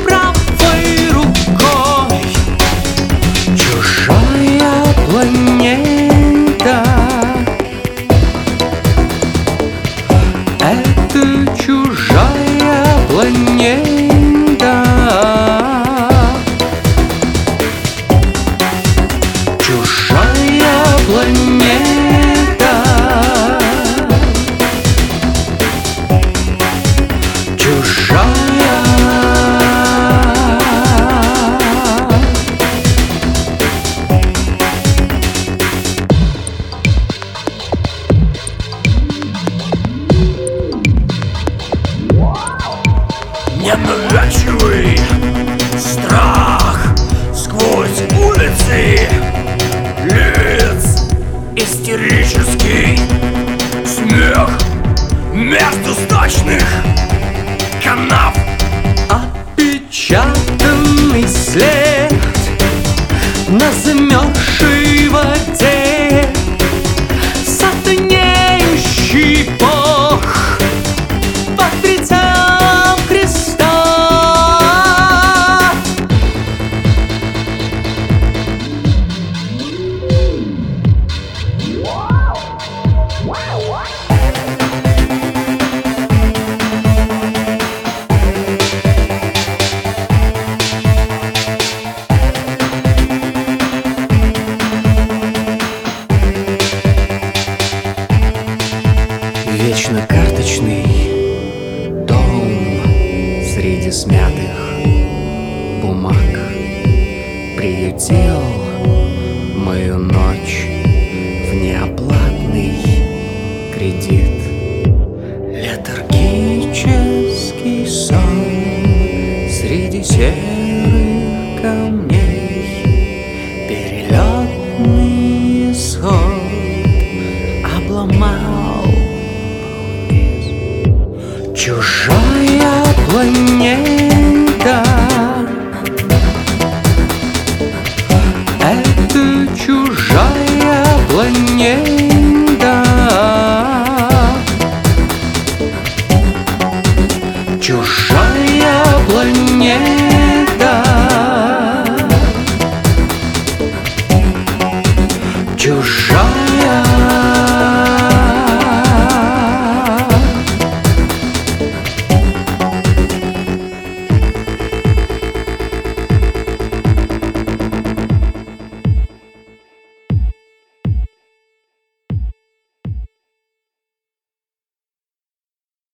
правой рукой. Чужая планета — это чужая планета. Чужая планета. Чужая. Ненавязчивый страх сквозь улицы лиц, истерический смех между сточных канав. Отпечатанный след на замерзшей воде, сатанеющий бог под прицелом Христа. Вечно карточный дом среди смятых бумаг приютил мою ночь в неоплатный кредит. Летаргический сон среди серых камней, перелетный исход обломал. Чужая планета — это чужая планета. Чужая планета.